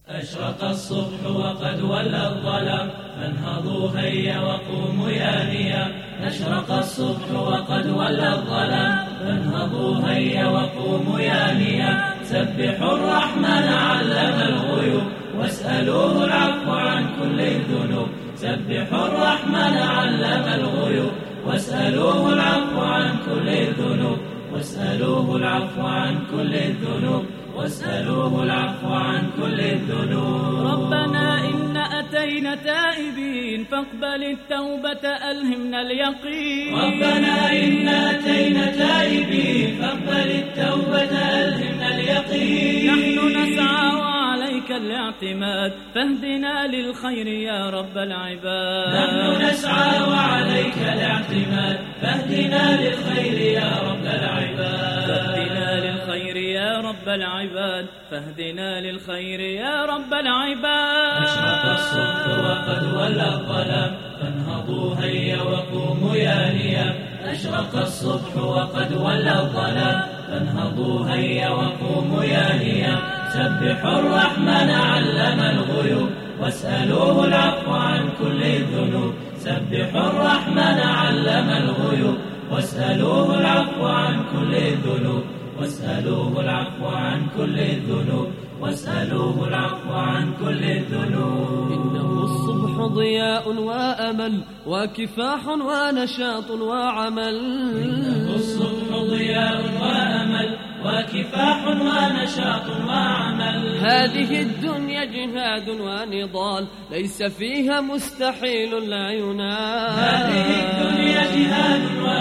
أشرق الصبح وقد ولى الظلام فانهضوا هيا وقوموا يا نيام. أشرق الصبح وقد ولى الظلام فانهضوا هيا وقوموا يا نيام. سبحوا الرحمن علم الغيوب واسألوه العفو عن كل الذنوب. سبحوا الرحمن علم الغيوب واسألوه العفو عن كل الذنوب. واسألوه العفو عن كل الذنوب. واسألوه العفو عن كل الذنوب. ربنا إن أتينا تائبين فاقبل التوبة ألهمنا اليقين. ربنا إن أتينا تائبين فاقبل التوبة ألهمنا اليقين. نحن نسعى وعليك الاعتماد فاهدنا للخير يا رب العباد. نحن نسعى وعليك الاعتماد فاهدنا للخير يا رب العباد. فاهدنا للخير يا رب العباد. فاهدنا للخير يا رب العباد. أشرق الصبح وقد ولى الظلام فانهضوا هيا وقوموا يا نيام. أشرق الصبح وقد ولى الظلام فانهضوا هيا وقوموا يا نيام. سبحوا الرحمن علم الغيوب واسألوه العفو عن كل الذنوب. سبحوا الرحمن علم الغيوب واسألوه العفو عن كل الذنوب. واسألوه العفو عن كل الذنوب. واسألوه العفو عن كل الذنوب. إنه الصبح ضياء وأمل وكفاح ونشاط وعمل. إنه الصبح ضياء وأمل وكفاح ونشاط وعمل. هذه الدنيا جهاد ونضال ليس فيها مستحيل لا ينال. هذه الدنيا جهاد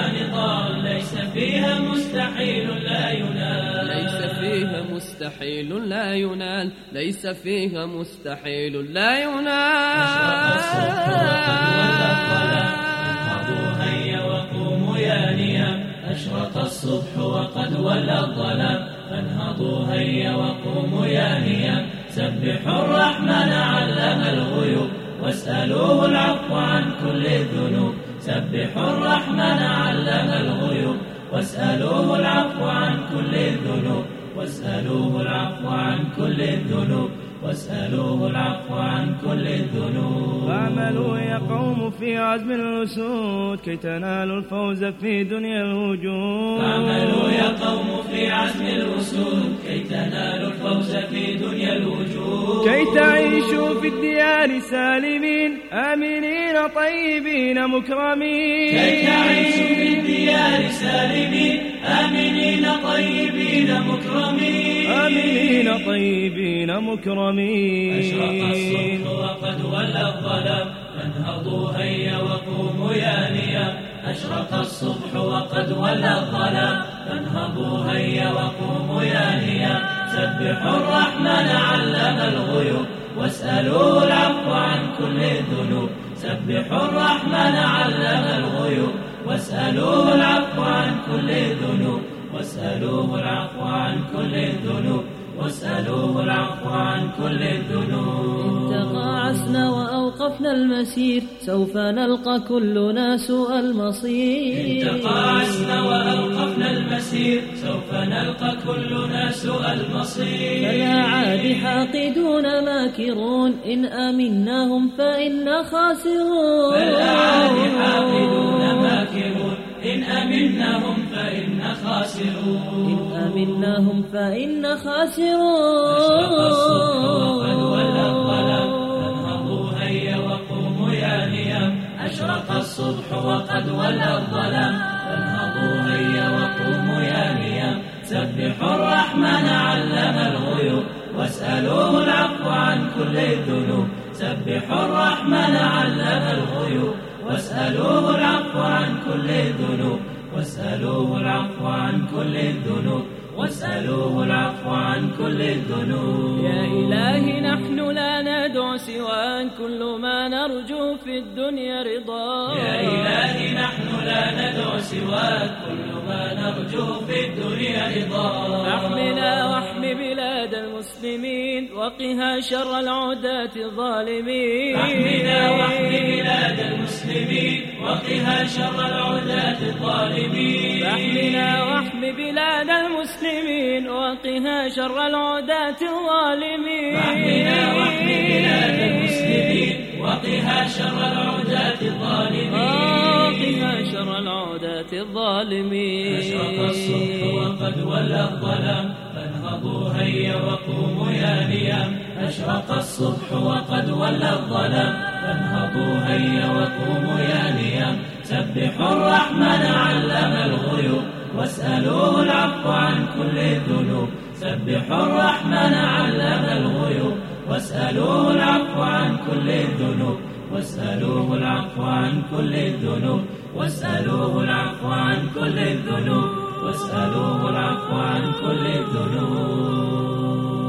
ونضال ليس فيها مستحيل لا ينال. ليس فيها مستحيل لا ينال. ليس فيها مستحيل لا ينال. أشرق الصبح وقد ولى الظلام فانهضوا هيا وقوموا يا نيام. أشرق الصبح وقد ولى الظلام فانهضوا هيا وقوموا يا نيام. سبحوا الرحمن علم الغيوب واسألوه العفو عن كل الذنوب. سبحوا الرحمن علم الغيوب واسألوه العفو عن كل الذنوب. واسألوه العفو عن كل الذنوب. واسألوه العفو عن كل الذنوب. فاعملوا يا قوم في عزم الأسود كي تنالوا الفوز في دنيا الوجود. فاعملوا يا قوم في عزم الأسود كي تنالوا الفوز في دنيا الوجود. كي تعيشوا في الديار سالمين آمنين طيبين مكرمين. كي تعيشوا في الديار سالمين آمنين طيبين مكرمين. آمنين طيبين مكرمين. أشرق الصبح وقد ولى الظلام فانهضوا هيا وقوموا يا نيام. أشرق الصبح وقد ولى الظلام فانهضوا هيا وقوموا يا نيام. سبحوا الرحمن علم الغيوب واسألوه العفو عن كل الذنوب. سبحوا الرحمن علم الغيوب واسألوه العفو عن كل الذنوب. واسألوه العفو عن كل الذنوب. واسألوه العفو عن كل الذنوب. إن تقاعسنا وأوقفنا المسير سوف نلقى كلنا سوء المصير. إن تقاعسنا وأوقفنا المسير سوف نلقى كلنا سوء المصير. فلا عاد حاقدون ماكرون إن آمناهم فإنا خاسرون. فلا عاد حاقدون ماكرون إن أمناهم فإنا خاسرون. إن آمناهم فإنا خاسرون. أشرق الصبح وقد ولى الظلام فانهضوا هيا وقوموا يا نيام. أشرق الصبح وقد ولى الظلام فانهضوا هيا وقوموا يا نيام. سبحوا الرحمن علم الغيوب واسألوه العفو عن كل الذنوب. سبحوا الرحمن علم الغيوب واسألوه العفو عن كل الذنوب. واسألوه العفو عن كل الذنوب. واسألوه العفو عن كل الذنوب. يا إلهي نحن لا ندعو سواك كل ما نرجو في الدنيا رضاك. يا إلهي نحن لا ندعو سواك كل ما نرجو في الدنيا رضاك. احمنا واحم بلاد المسلمين وقها شر العداة الظالمين. احمنا واحم بلاد المسلمين وقها شر العداة الظالمين. احمنا واحم بلاد المسلمين وقها شر العداة الظالمين. شر العداة الظالمين قها شر العداة الظالمين. أشرق الصبح وقد ولى الظلام فانهضوا هيا وقوموا يا نيام. أشرق الصبح وقد ولى الظلام فانهضوا هيا وقوموا يا نيام. سبحوا الرحمن علم الغيوب واسألوه العفو عن كل الذنوب. سبحوا الرحمن علم الغيوب واسألوه العفو عن كل الذنوب. واسألوه العفو عن كل الذنوب. واسألوه العفو عن كل الذنوب. واسألوه العفو عن كل الذنوب.